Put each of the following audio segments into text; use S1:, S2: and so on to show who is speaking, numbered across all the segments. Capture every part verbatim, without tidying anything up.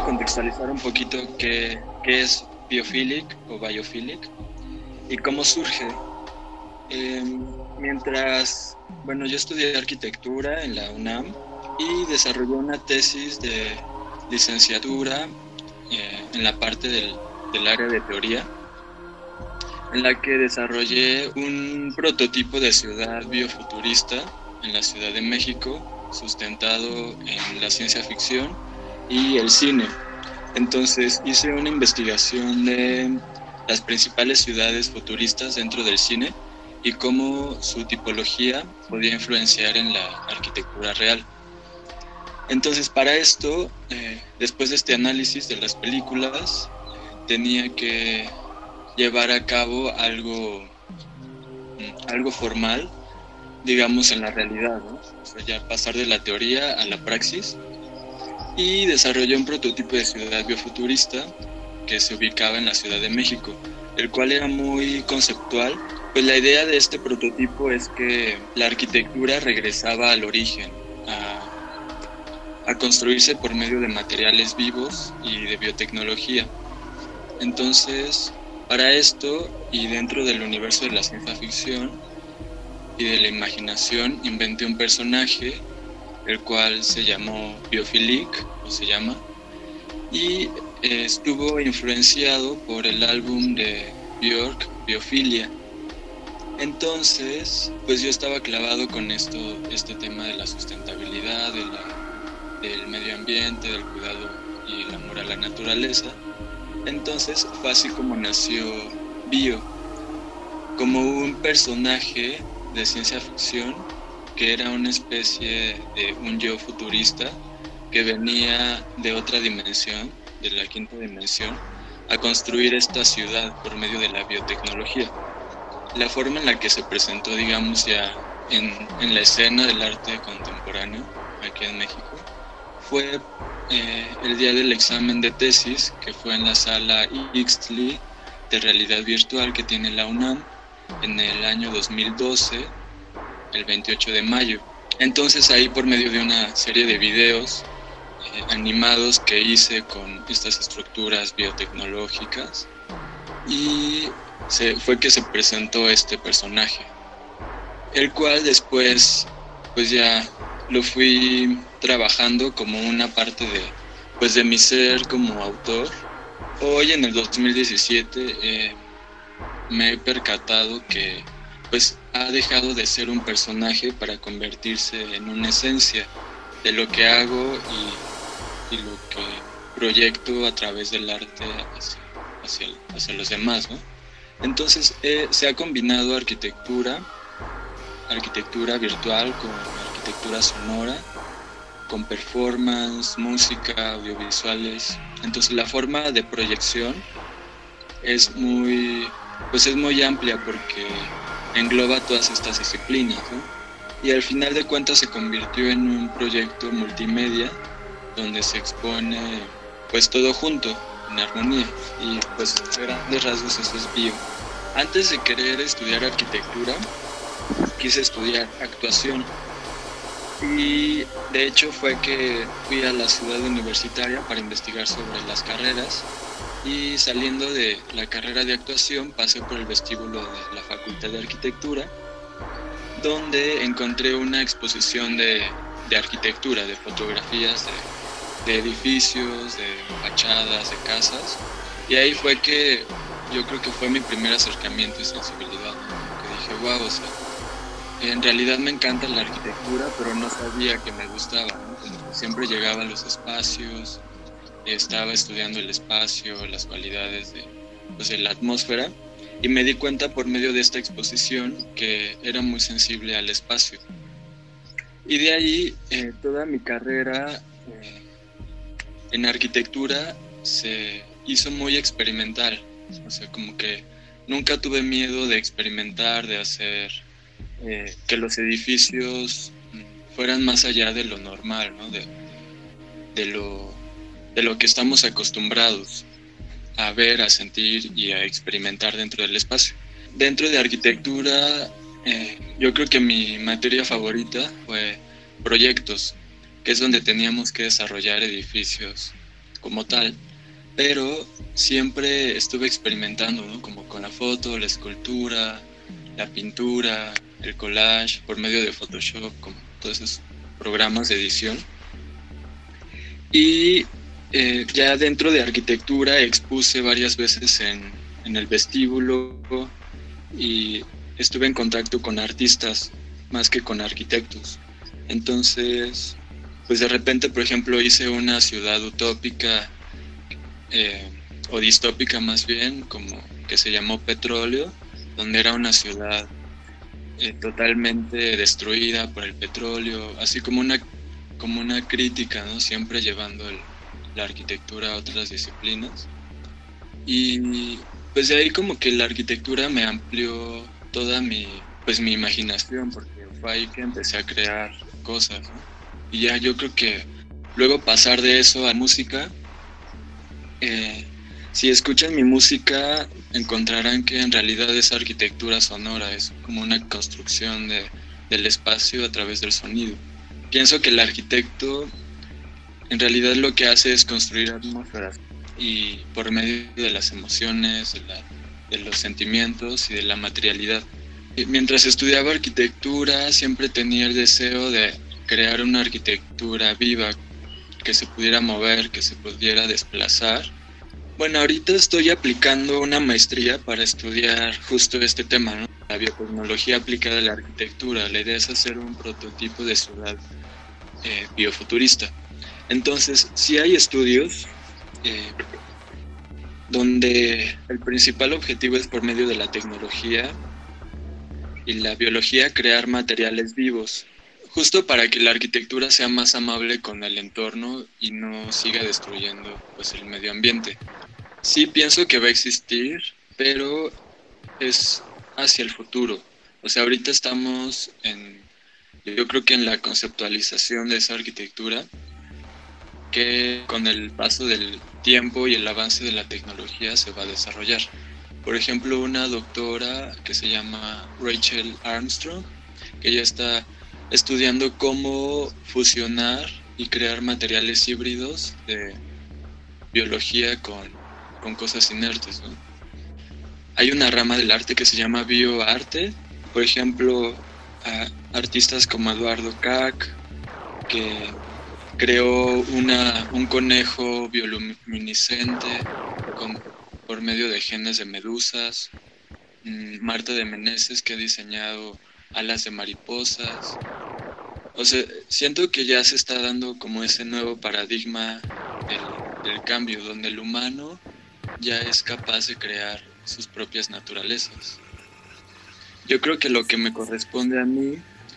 S1: contextualizar un poquito qué, qué es biophilic o biophilic y cómo surge. Eh, mientras, bueno, yo estudié arquitectura en la UNAM y desarrollé una tesis de licenciatura eh, en la parte del, del área de teoría, en la que desarrollé un prototipo de ciudad biofuturista en la Ciudad de México, sustentado en la ciencia ficción y el cine. Entonces hice una investigación de las principales ciudades futuristas dentro del cine y cómo su tipología podía influenciar en la arquitectura real. Entonces, para esto, eh, después de este análisis de las películas, tenía que llevar a cabo algo, algo formal, digamos, en la realidad, ¿no? O sea, ya pasar de la teoría a la praxis, y desarrollé un prototipo de ciudad biofuturista que se ubicaba en la Ciudad de México, el cual era muy conceptual. Pues la idea de este prototipo es que la arquitectura regresaba al origen, a, a construirse por medio de materiales vivos y de biotecnología. Entonces, para esto, y dentro del universo de la ciencia ficción y de la imaginación, inventé un personaje, el cual se llamó Biophilic, o se llama, y eh, estuvo influenciado por el álbum de Björk, Biophilia. Entonces, pues yo estaba clavado con esto, este tema de la sustentabilidad, de la, del medio ambiente, del cuidado y el amor a la naturaleza. Entonces fue así como nació Bio, como un personaje de ciencia ficción que era una especie de un yo futurista que venía de otra dimensión, de la quinta dimensión, a construir esta ciudad por medio de la biotecnología. La forma en la que se presentó, digamos, ya en, en la escena del arte contemporáneo aquí en México fue eh, el día del examen de tesis, que fue en la sala Ixtli de realidad virtual que tiene la UNAM en el año dos mil doce, el veintiocho de mayo. Entonces ahí, por medio de una serie de videos eh, animados que hice con estas estructuras biotecnológicas, y se, fue que se presentó este personaje, el cual después pues ya lo fui trabajando como una parte de, pues de mi ser como autor. Hoy en el dos mil diecisiete eh, me he percatado que pues ha dejado de ser un personaje para convertirse en una esencia de lo que hago y, y lo que proyecto a través del arte hacia, hacia, hacia los demás, ¿no? Entonces eh, se ha combinado arquitectura, arquitectura virtual con arquitectura sonora, con performance, música, audiovisuales. Entonces la forma de proyección es muy, pues es muy amplia porque engloba todas estas disciplinas, ¿no? Y al final de cuentas se convirtió en un proyecto multimedia donde se expone pues todo junto, en armonía, y pues a grandes rasgos eso es Bio. Antes de querer estudiar arquitectura, quise estudiar actuación, y de hecho fue que fui a la ciudad universitaria para investigar sobre las carreras, y saliendo de la carrera de actuación pasé por el vestíbulo de la Facultad de Arquitectura, donde encontré una exposición de, de arquitectura, de fotografías de, de edificios, de fachadas, de casas, y ahí fue que yo creo que fue mi primer acercamiento y sensibilidad, ¿no? Que dije, wow, o sea, en realidad me encanta la arquitectura, pero no sabía que me gustaba, ¿no? Como que siempre llegaba a los espacios, estaba estudiando el espacio, las cualidades de, pues, de la atmósfera, y me di cuenta por medio de esta exposición que era muy sensible al espacio. Y de ahí eh, toda mi carrera eh, en arquitectura se hizo muy experimental. O sea, como que nunca tuve miedo de experimentar, de hacer eh, que los edificios fueran más allá de lo normal, ¿no? De, de, lo, de lo que estamos acostumbrados a ver, a sentir y a experimentar dentro del espacio. Dentro de arquitectura, eh, yo creo que mi materia favorita fue proyectos, que es donde teníamos que desarrollar edificios como tal, pero siempre estuve experimentando, ¿no? Como con la foto, la escultura, la pintura, el collage, por medio de Photoshop, como todos esos programas de edición. Y eh, ya dentro de arquitectura expuse varias veces en, en el vestíbulo y estuve en contacto con artistas más que con arquitectos. Entonces, pues de repente, por ejemplo, hice una ciudad utópica eh, o distópica más bien, como que se llamó Petróleo, donde era una ciudad eh, totalmente destruida por el petróleo, así como una, como una crítica, ¿no? Siempre llevando el, la arquitectura a otras disciplinas. Y pues de ahí como que la arquitectura me amplió toda mi, pues mi imaginación, porque fue ahí que empecé a crear cosas, ¿no? Y ya yo creo que luego pasar de eso a música, eh, si escuchan mi música encontrarán que en realidad es arquitectura sonora, es como una construcción de, del espacio a través del sonido. Pienso que el arquitecto en realidad lo que hace es construir atmósferas y por medio de las emociones, de, la, de los sentimientos y de la materialidad. Y mientras estudiaba arquitectura siempre tenía el deseo de crear una arquitectura viva, que se pudiera mover, que se pudiera desplazar. Bueno, ahorita estoy aplicando una maestría para estudiar justo este tema, ¿no? La biotecnología aplicada a la arquitectura. La idea es hacer un prototipo de ciudad eh, biofuturista. Entonces, sí hay estudios eh, donde el principal objetivo es por medio de la tecnología y la biología crear materiales vivos, justo para que la arquitectura sea más amable con el entorno y no siga destruyendo pues, el medio ambiente. Sí pienso que va a existir, pero es hacia el futuro. O sea, ahorita estamos en, yo creo que en la conceptualización de esa arquitectura, que con el paso del tiempo y el avance de la tecnología se va a desarrollar. Por ejemplo, una doctora que se llama Rachel Armstrong, que ella está estudiando cómo fusionar y crear materiales híbridos de biología con, con cosas inertes, ¿no? Hay una rama del arte que se llama bioarte, por ejemplo, a artistas como Eduardo Kac, que creó una, un conejo bioluminiscente con, por medio de genes de medusas. Marta de Meneses, que ha diseñado alas de mariposas. O sea, siento que ya se está dando como ese nuevo paradigma del, del cambio, donde el humano ya es capaz de crear sus propias naturalezas. Yo creo que lo que me corresponde a mí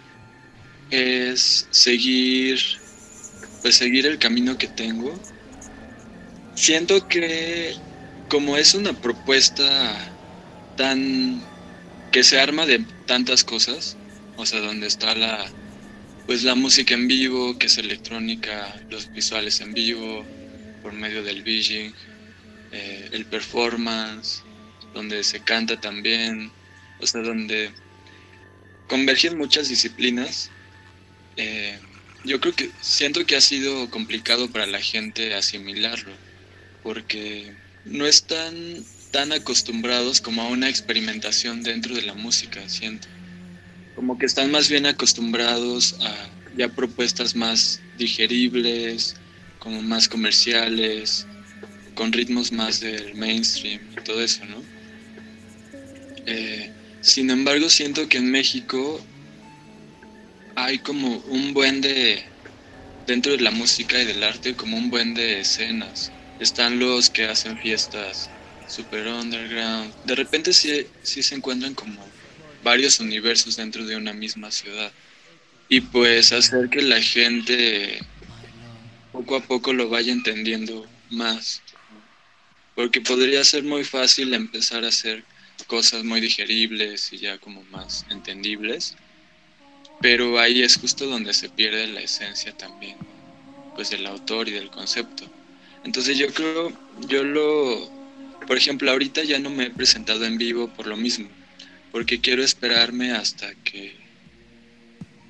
S1: es seguir, pues seguir el camino que tengo. Siento que como es una propuesta tan que se arma de tantas cosas, o sea, donde está la pues la música en vivo, que es electrónica, los visuales en vivo por medio del VJing, eh, el performance, donde se canta también, o sea, donde convergen muchas disciplinas. Eh, yo creo que siento que ha sido complicado para la gente asimilarlo, porque no están tan acostumbrados como a una experimentación dentro de la música, siento. Como que están más bien acostumbrados a ya propuestas más digeribles, como más comerciales, con ritmos más del mainstream y todo eso, ¿no? Eh, sin embargo, siento que en México hay como un buen de, dentro de la música y del arte, como un buen de escenas. Están los que hacen fiestas super underground. De repente sí, sí se encuentran como varios universos dentro de una misma ciudad. Y pues hacer que la gente poco a poco lo vaya entendiendo más. Porque podría ser muy fácil empezar a hacer cosas muy digeribles y ya como más entendibles. Pero ahí es justo donde se pierde la esencia también, pues del autor y del concepto. Entonces yo creo, yo lo, por ejemplo, ahorita ya no me he presentado en vivo por lo mismo, porque quiero esperarme hasta que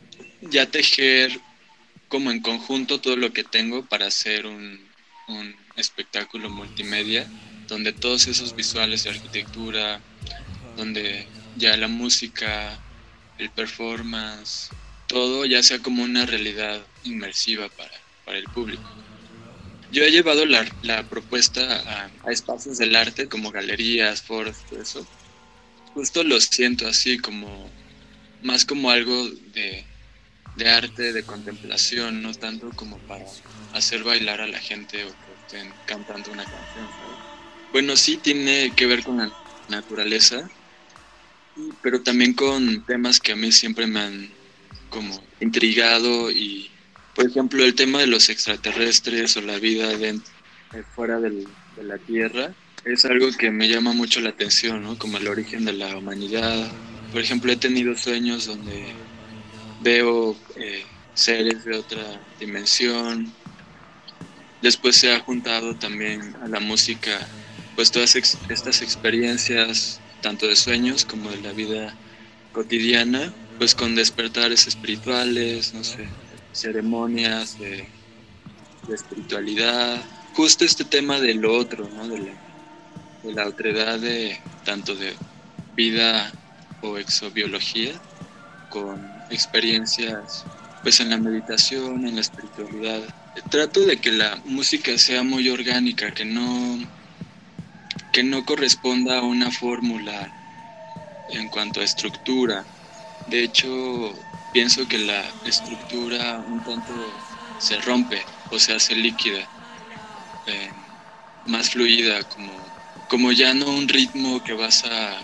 S1: ya tejer como en conjunto todo lo que tengo para hacer un, un espectáculo multimedia, donde todos esos visuales de arquitectura, donde ya la música, el performance, todo ya sea como una realidad inmersiva para, para el público. Yo he llevado la, la propuesta a, a espacios del arte como galerías, foros, todo eso. Justo lo siento así como, más como algo de, de arte, de contemplación, no tanto como para hacer bailar a la gente o que estén cantando una canción, ¿sabes? Bueno, sí tiene que ver con la naturaleza, pero también con temas que a mí siempre me han como intrigado y, por ejemplo, el tema de los extraterrestres o la vida dentro, fuera del, de la Tierra es algo que me llama mucho la atención, ¿no? Como el origen de la humanidad. Por ejemplo, he tenido sueños donde veo eh, seres de otra dimensión. Después se ha juntado también a la música, pues todas ex- estas experiencias, tanto de sueños como de la vida cotidiana, pues con despertares espirituales, no sé, ceremonias de, de espiritualidad. Justo este tema de lo otro, ¿no? De la, de la otredad de tanto de vida o exobiología con experiencias pues en la meditación, en la espiritualidad. Trato de que la música sea muy orgánica, que no, que no corresponda a una fórmula en cuanto a estructura. De hecho, pienso que la estructura un tanto se rompe o se hace líquida, eh, más fluida, como, como ya no un ritmo que vas a,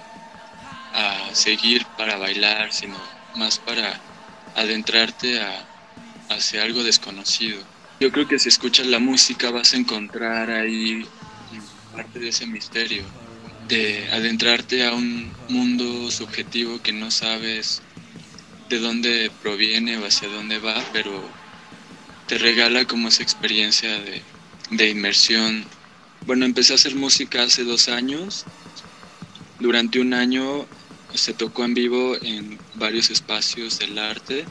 S1: a seguir para bailar, sino más para adentrarte a, hacia algo desconocido. Yo creo que si escuchas la música vas a encontrar ahí parte de ese misterio, de adentrarte a un mundo subjetivo que no sabes de dónde proviene o hacia dónde va, pero te regala como esa experiencia de, de inmersión. Bueno, empecé a hacer música hace dos años. Durante un año se tocó en vivo en varios espacios del arte,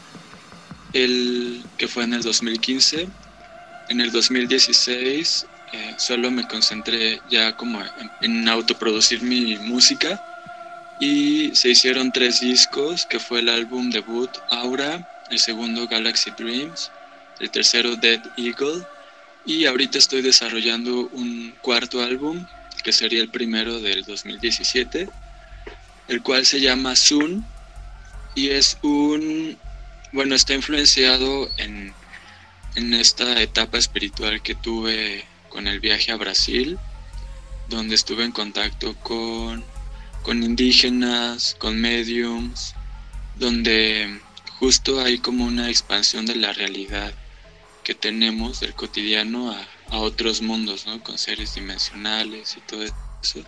S1: el que fue en el dos mil quince. En el dos mil dieciséis eh, solo me concentré ya como en, en autoproducir mi música y se hicieron tres discos, que fue el álbum debut Aura, el segundo Galaxy Dreams, el tercero Dead Eagle, y ahorita estoy desarrollando un cuarto álbum que sería el primero del dos mil diecisiete, el cual se llama Soon y es un, bueno, está influenciado en en esta etapa espiritual que tuve con el viaje a Brasil, donde estuve en contacto con, con indígenas, con mediums, donde justo hay como una expansión de la realidad que tenemos del cotidiano a, a otros mundos, ¿no? Con seres dimensionales y todo eso.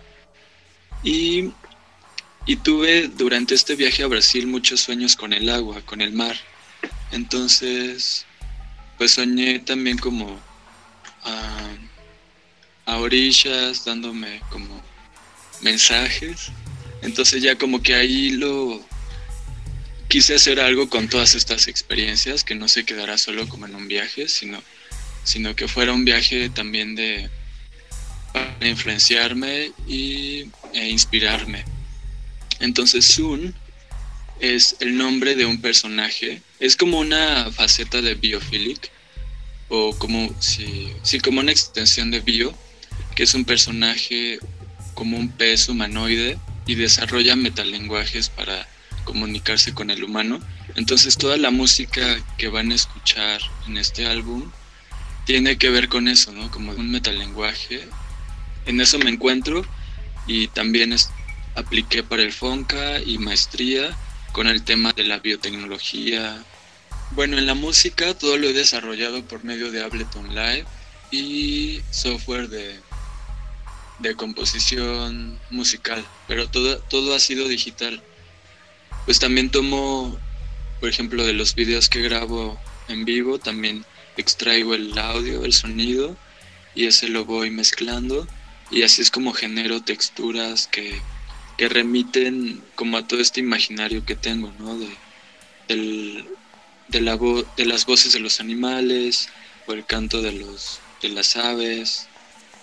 S1: Y, y tuve durante este viaje a Brasil muchos sueños con el agua, con el mar. Entonces pues soñé también como a, a orillas, dándome como mensajes. Entonces ya como que ahí lo quise hacer algo con todas estas experiencias, que no se quedara solo como en un viaje, sino, sino que fuera un viaje también de para influenciarme y, e inspirarme. Entonces Soon es el nombre de un personaje. Es como una faceta de Biophilic, o como si, sí, como una extensión de Bio, que es un personaje como un pez humanoide y desarrolla metalenguajes para comunicarse con el humano. Entonces toda la música que van a escuchar en este álbum tiene que ver con eso, ¿no? Como un metalenguaje. En eso me encuentro y también es, apliqué para el Fonca y maestría con el tema de la biotecnología. Bueno, en la música todo lo he desarrollado por medio de Ableton Live y software de, de composición musical, pero todo, todo ha sido digital. Pues también tomo, por ejemplo, de los videos que grabo en vivo, también extraigo el audio, el sonido, y ese lo voy mezclando, y así es como genero texturas que que remiten como a todo este imaginario que tengo, ¿no? De, del, de, la vo- de las voces de los animales, o el canto de, los, de las aves.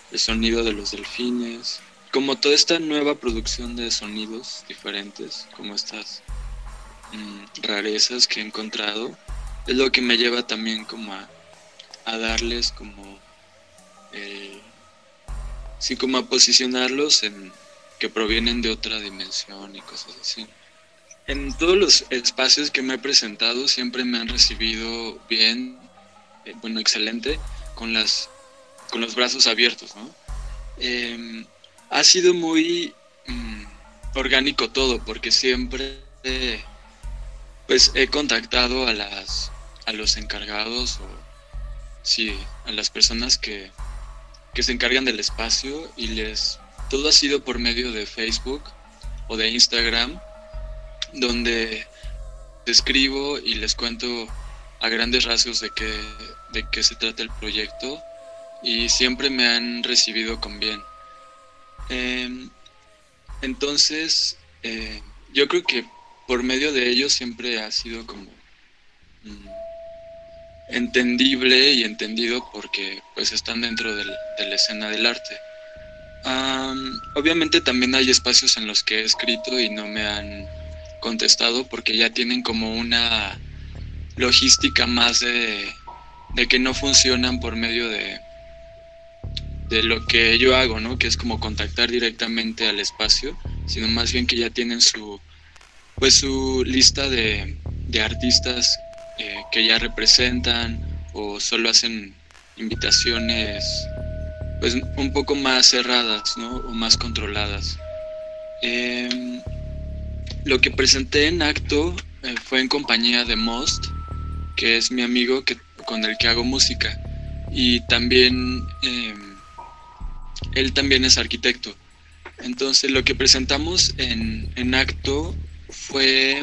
S1: el sonido de los delfines, como toda esta nueva producción de sonidos diferentes, como estas mmm, rarezas que he encontrado, es lo que me lleva también como a, a darles como el, sí, como a posicionarlos en que provienen de otra dimensión y cosas así. En todos los espacios que me he presentado siempre me han recibido bien, eh, bueno, excelente, con las con los brazos abiertos, ¿no? Eh, ha sido muy mm, orgánico todo, porque siempre eh, pues he contactado a las a los encargados o sí, a las personas que, que se encargan del espacio y les todo ha sido por medio de Facebook o de Instagram, donde escribo y les cuento a grandes rasgos de qué de qué se trata el proyecto y siempre me han recibido con bien. Eh, entonces, eh, yo creo que por medio de ellos siempre ha sido como mm, entendible y entendido porque pues están dentro del, de la escena del arte. Um, obviamente también hay espacios en los que he escrito y no me han contestado porque ya tienen como una logística más de, de que no funcionan por medio de de lo que yo hago, ¿no? Que es como contactar directamente al espacio, sino más bien que ya tienen su pues su lista de, de artistas eh, que ya representan o solo hacen invitaciones pues un poco más cerradas, ¿no? O más controladas. Eh, lo que presenté en acto eh, fue en compañía de Most, que es mi amigo que, con el que hago música, y también eh, él también es arquitecto. Entonces lo que presentamos en, en acto fue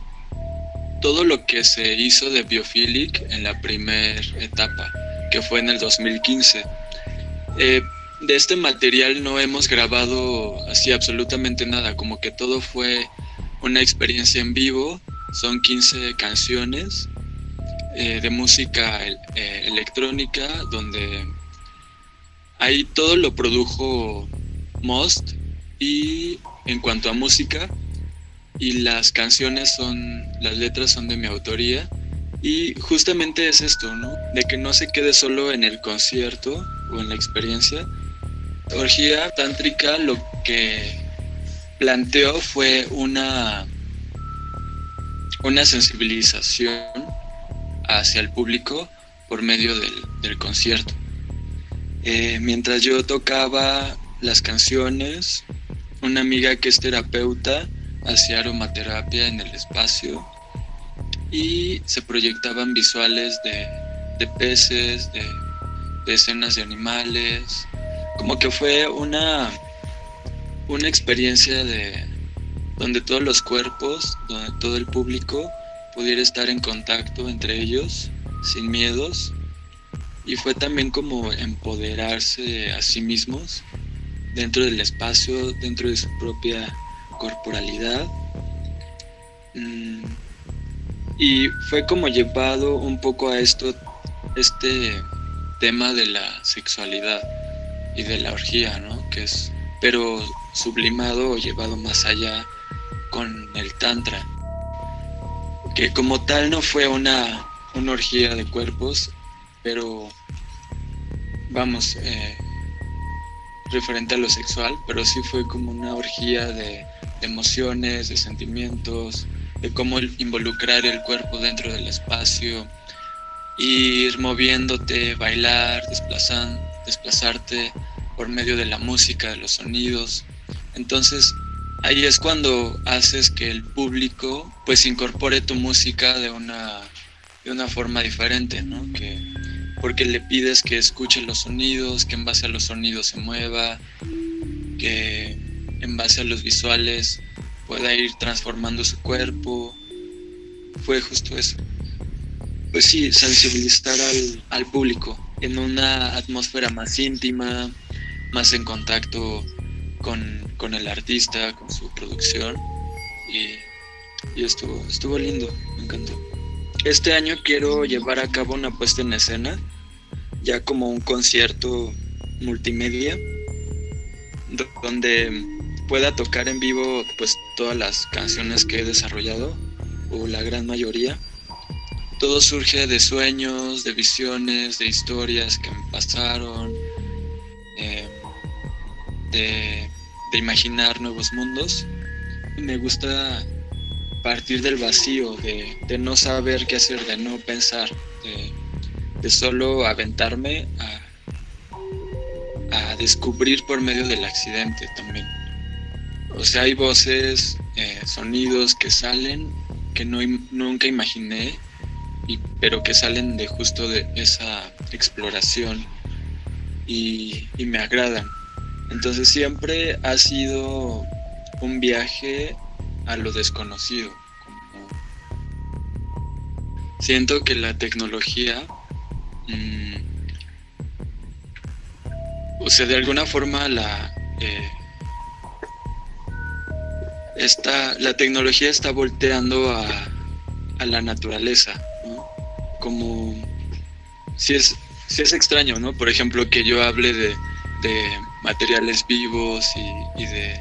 S1: todo lo que se hizo de Biophilic en la primera etapa, que fue en el dos mil quince. Eh, de este material no hemos grabado así absolutamente nada, como que todo fue una experiencia en vivo. Son quince canciones eh, de música eh, electrónica, donde ahí todo lo produjo Most, y en cuanto a música, y las canciones son, las letras son de mi autoría, y justamente es esto, ¿no? De que no se quede solo en el concierto o en la experiencia. Orgía Tántrica lo que planteó fue una, una sensibilización hacia el público por medio del, del concierto. Eh, mientras yo tocaba las canciones, una amiga que es terapeuta hacía aromaterapia en el espacio y se proyectaban visuales de, de peces, de, de escenas de animales. Como que fue una, una experiencia de, donde todos los cuerpos, donde todo el público pudiera estar en contacto entre ellos, sin miedos. Y fue también como empoderarse a sí mismos dentro del espacio, dentro de su propia corporalidad. Mm, y fue como llevado un poco a esto, este tema de la sexualidad y de la orgía, ¿no? Que es, pero sublimado o llevado más allá con el tantra, que como tal no fue una, una orgía de cuerpos, pero vamos, eh, referente a lo sexual, pero sí fue como una orgía de, de emociones, de sentimientos, de cómo involucrar el cuerpo dentro del espacio, ir moviéndote, bailar, desplazar, desplazarte por medio de la música, de los sonidos. Entonces ahí es cuando haces que el público pues incorpore tu música de una, de una forma diferente, ¿no? Que, porque le pides que escuche los sonidos, que en base a los sonidos se mueva, que en base a los visuales pueda ir transformando su cuerpo. Fue justo eso. Pues sí, sensibilizar al, al público en una atmósfera más íntima, más en contacto con, con el artista, con su producción, y, y estuvo, estuvo lindo, me encantó. Este año quiero llevar a cabo una puesta en escena, ya como un concierto multimedia do- donde pueda tocar en vivo pues todas las canciones que he desarrollado, o la gran mayoría. Todo surge de sueños, de visiones, de historias que me pasaron, eh, de, de imaginar nuevos mundos. Me gusta partir del vacío, de, de no saber qué hacer, de no pensar, de, de solo aventarme a, a descubrir por medio del accidente también. O sea, hay voces, eh, sonidos que salen que no, nunca imaginé, y, pero que salen de justo de esa exploración y, y me agradan. Entonces siempre ha sido un viaje a lo desconocido. Como siento que la tecnología, mmm, o sea, de alguna forma la eh, esta, la tecnología está volteando a, a la naturaleza, ¿no? Como si es, si es extraño, ¿no? Por ejemplo, que yo hable de, de materiales vivos y, y de,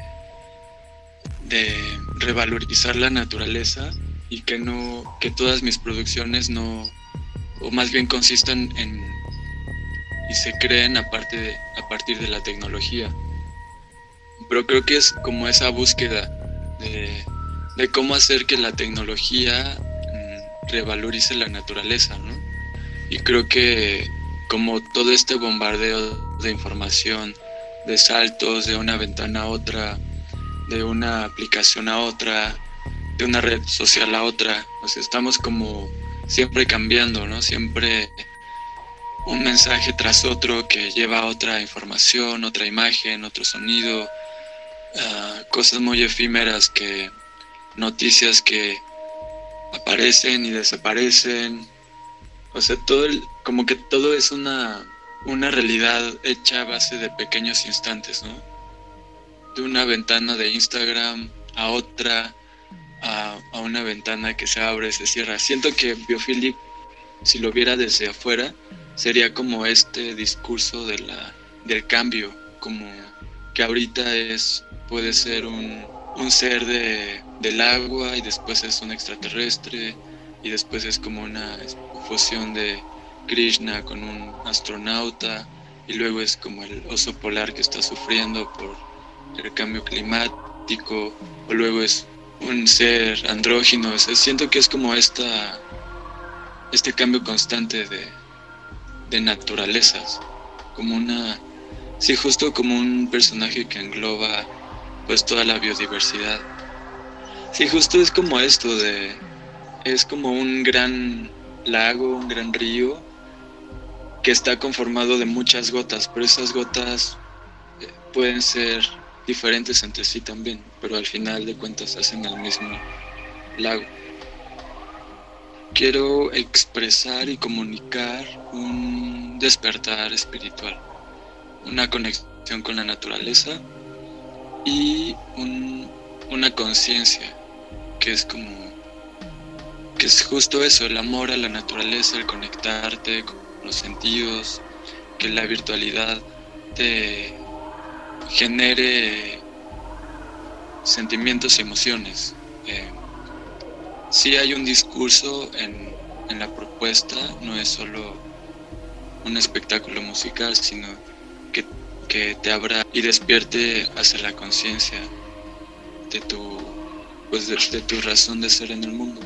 S1: de revalorizar la naturaleza, y que no, que todas mis producciones no, o más bien consistan en y se creen a, parte de, a partir de la tecnología. Pero creo que es como esa búsqueda de, de cómo hacer que la tecnología mmm, revalorice la naturaleza, ¿no? Y creo que como todo este bombardeo de información, de saltos de una ventana a otra, de una aplicación a otra, de una red social a otra, o sea, estamos como siempre cambiando, ¿no? Siempre un mensaje tras otro que lleva otra información, otra imagen, otro sonido, uh, cosas muy efímeras, que noticias que aparecen y desaparecen. O sea, todo el, como que todo es una, una realidad hecha a base de pequeños instantes, ¿no? De una ventana de Instagram a otra, a, a una ventana que se abre, se cierra. Siento que Biophilic, si lo viera desde afuera, sería como este discurso de la, del cambio, como que ahorita es, puede ser un, un ser de, del agua, y después es un extraterrestre, y después es como una fusión de Krishna con un astronauta, y luego es como el oso polar que está sufriendo por el cambio climático, o luego es un ser andrógino. O sea, siento que es como esta, este cambio constante de de naturalezas, como una, sí, justo como un personaje que engloba pues toda la biodiversidad. Sí, justo es como esto de, es como un gran lago, un gran río que está conformado de muchas gotas, pero esas gotas eh, pueden ser diferentes entre sí también, pero al final de cuentas hacen el mismo lago. Quiero expresar y comunicar un despertar espiritual, una conexión con la naturaleza y un, una conciencia que es como, que es justo eso, el amor a la naturaleza, el conectarte con los sentidos, que la virtualidad te genere sentimientos y emociones. Eh, Sí hay un discurso en, en la propuesta, no es solo un espectáculo musical, sino que, que te abra y despierte hacia la conciencia de tu, pues de, de tu razón de ser en el mundo.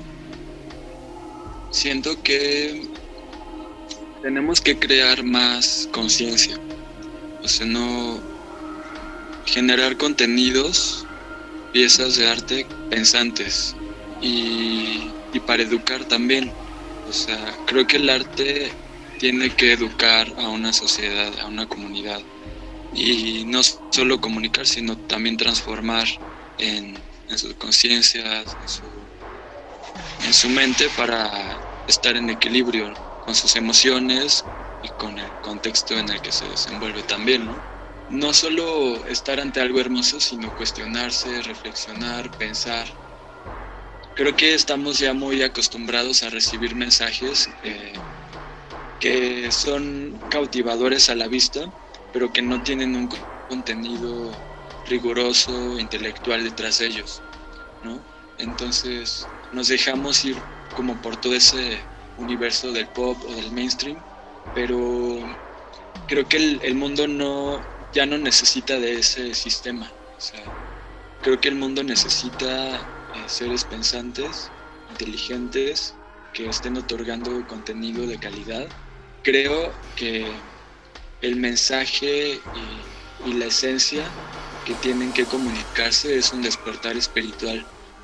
S1: Siento que tenemos que crear más conciencia, o sea, no generar contenidos, piezas de arte pensantes. Y, y para educar también, o sea, creo que el arte tiene que educar a una sociedad, a una comunidad, y no solo comunicar, sino también transformar en, en sus conciencias, en su, en su mente, para estar en equilibrio con sus emociones y con el contexto en el que se desenvuelve también, ¿no? No solo estar ante algo hermoso, sino cuestionarse, reflexionar, pensar. Creo que estamos ya muy acostumbrados a recibir mensajes eh, que son cautivadores a la vista, pero que no tienen un contenido riguroso, intelectual detrás de ellos, ¿no? Entonces nos dejamos ir como por todo ese universo del pop o del mainstream, pero creo que el, el mundo no, ya no necesita de ese sistema. O sea, creo que el mundo necesita eh, seres pensantes, inteligentes, que estén otorgando contenido de calidad. Creo que el mensaje y, y la esencia que tienen que comunicarse es un despertar espiritual.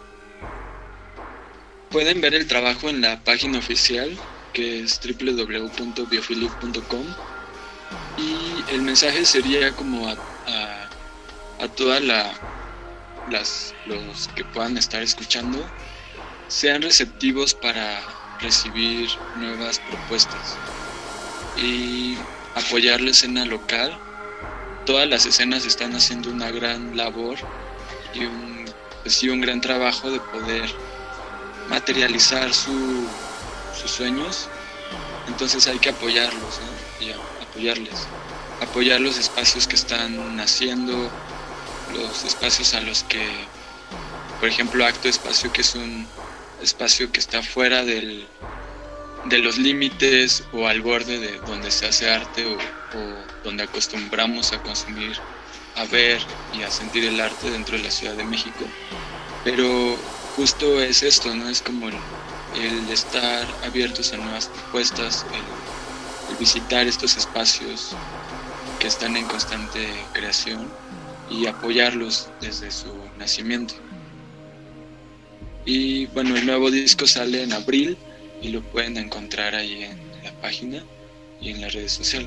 S1: Pueden ver el trabajo en la página oficial, que es doble u doble u doble u punto biophilic punto com, y el mensaje sería como a, a, a todas la, las, los que puedan estar escuchando, sean receptivos para recibir nuevas propuestas y apoyar la escena local. Todas las escenas están haciendo una gran labor y un, pues sí, un gran trabajo de poder materializar su, sus sueños. Entonces hay que apoyarlos, ¿no? Y apoyarles, apoyar los espacios que están naciendo, los espacios a los que, por ejemplo, Acto Espacio, que es un espacio que está fuera del, de los límites o al borde de donde se hace arte o, o donde acostumbramos a consumir, a ver y a sentir el arte dentro de la Ciudad de México. Pero justo es esto, ¿no? Es como el, el estar abiertos a nuevas propuestas, el, el visitar estos espacios que están en constante creación y apoyarlos desde su nacimiento. Y bueno, el nuevo disco sale en abril y lo pueden encontrar ahí en la página y en las redes sociales.